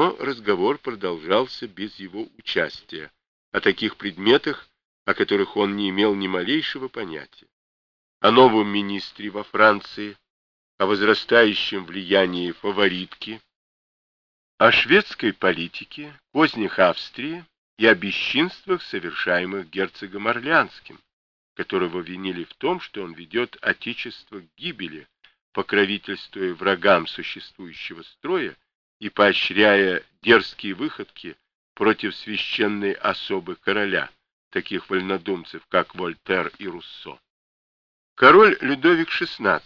но разговор продолжался без его участия, о таких предметах, о которых он не имел ни малейшего понятия. О новом министре во Франции, о возрастающем влиянии фаворитки, о шведской политике, кознях Австрии и о бесчинствах, совершаемых герцогом Орлеанским, которого винили в том, что он ведет отечество к гибели, покровительствуя врагам существующего строя и поощряя дерзкие выходки против священной особы короля, таких вольнодумцев, как Вольтер и Руссо. Король Людовик XVI,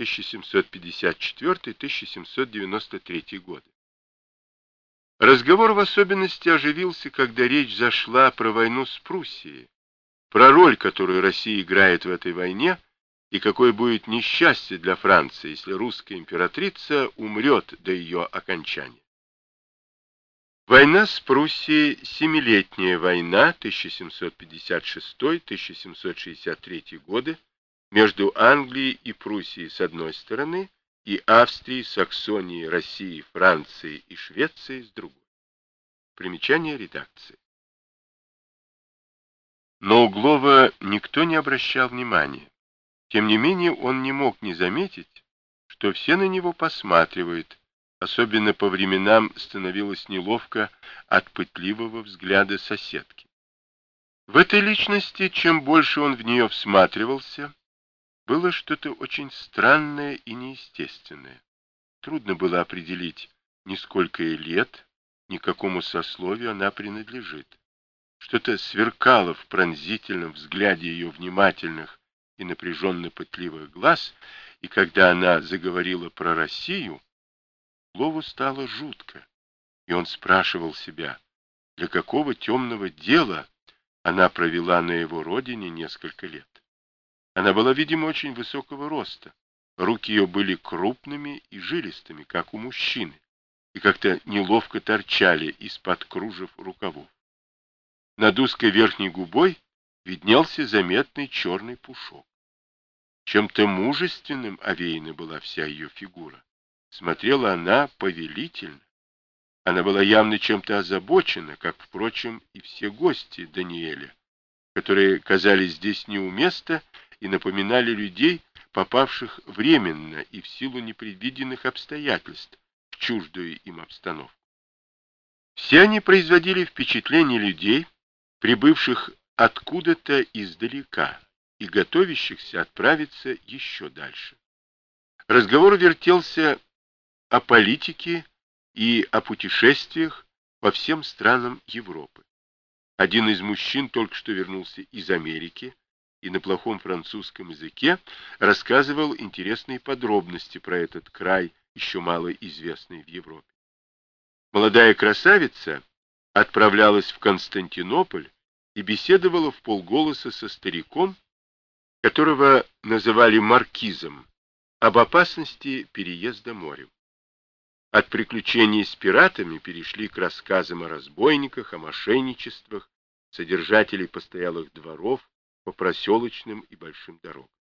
1754-1793 годы. Разговор в особенности оживился, когда речь зашла про войну с Пруссией, про роль, которую Россия играет в этой войне, и какое будет несчастье для Франции, если русская императрица умрет до ее окончания. Война с Пруссией, Семилетняя война, 1756-1763 годы, между Англией и Пруссией с одной стороны и Австрией, Саксонией, Россией, Францией и Швецией с другой. Примечание редакции. На Углова никто не обращал внимания. Тем не менее, он не мог не заметить, что все на него посматривают, особенно по временам становилось неловко от пытливого взгляда соседки. В этой личности, чем больше он в нее всматривался, было что-то очень странное и неестественное. Трудно было определить, ни сколько ей лет, ни к какому сословию она принадлежит. Что-то сверкало в пронзительном взгляде ее внимательных и напряженно-пытливых глаз, и когда она заговорила про Россию, Лову стало жутко, и он спрашивал себя, для какого темного дела она провела на его родине несколько лет. Она была, видимо, очень высокого роста. Руки ее были крупными и жилистыми, как у мужчины, и как-то неловко торчали из-под кружев рукавов. Над узкой верхней губой виднелся заметный черный пушок. Чем-то мужественным овеяна была вся ее фигура. Смотрела она повелительно. Она была явно чем-то озабочена, как, впрочем, и все гости Даниэля, которые казались здесь не у места и напоминали людей, попавших временно и в силу непредвиденных обстоятельств в чуждую им обстановку. Все они производили впечатление людей, прибывших откуда-то издалека и готовящихся отправиться еще дальше. Разговор вертелся о политике и о путешествиях по всем странам Европы. Один из мужчин только что вернулся из Америки и на плохом французском языке рассказывал интересные подробности про этот край, еще мало известный в Европе. Молодая красавица отправлялась в Константинополь и беседовала вполголоса со стариком, которого называли маркизом, об опасности переезда морем. От приключений с пиратами перешли к рассказам о разбойниках, о мошенничествах, содержателей постоялых дворов по проселочным и большим дорогам.